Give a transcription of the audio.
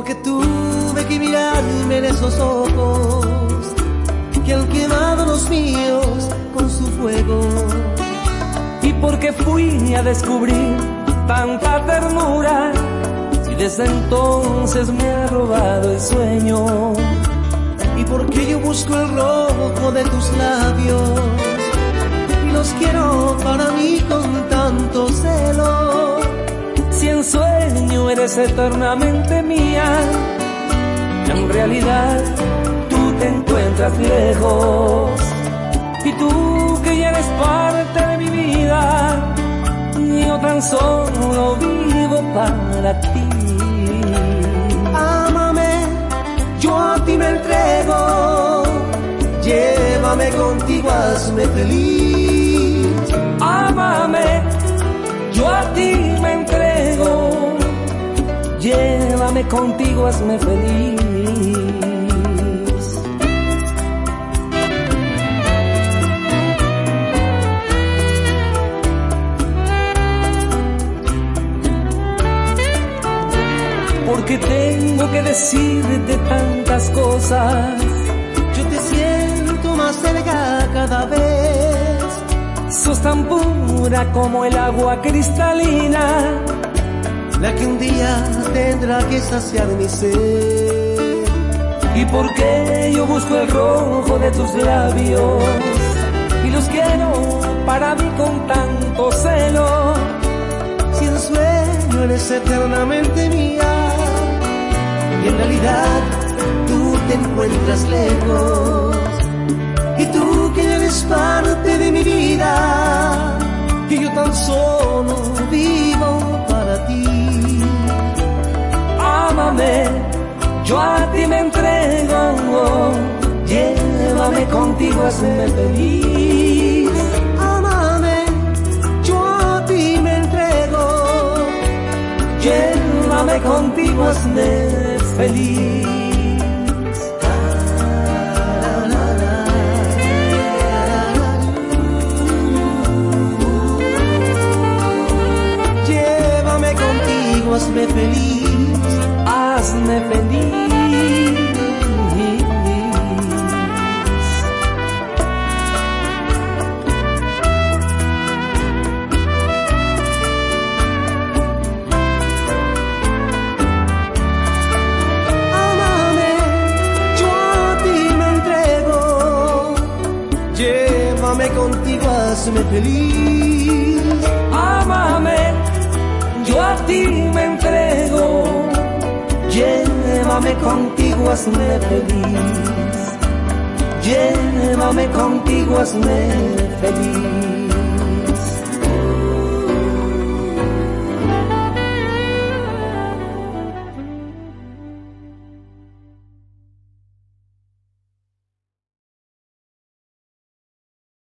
porque tuve que mirarme en esos ojos que han quemado los míos con su fuego. Y porque fui a descubrir tanta ternura y desde entonces me ha robado el sueño. Y porque yo busco el rojo de tus labios y los quiero para mí con tanto celo. Si en sueño eres eternamente mía, en realidad tú te encuentras lejos. Y tú que ya eres parte de mi vida, yo tan solo vivo para ti. Ámame, yo a ti me entrego, llévame contigo, hazme feliz. Ámame, yo a ti me entrego, llévame contigo, hazme feliz. Porque tengo que decirte tantas cosas, yo te siento más cerca cada vez. Sos tan pura como el agua cristalina, la que un día tendrá que saciar mi sed. Y porque yo busco el rojo de tus labios y los quiero para mí con tanto celo. Si en sueño eres eternamente mía y en realidad tú te encuentras lejos, y tú que eres parte de mi vida y yo tan solo vivo para ti. Ámame, yo a ti me entrego, llévame contigo, hazme feliz. Ámame, yo a ti me entrego, llévame contigo, hazme feliz. Llévame contigo, hazme feliz, hazme feliz. Ámame, yo a ti me entrego, llévame contigo, hazme feliz. Ámame, yo a ti me entrego, llévame contigo, hazme feliz. Llévame contigo, hazme feliz.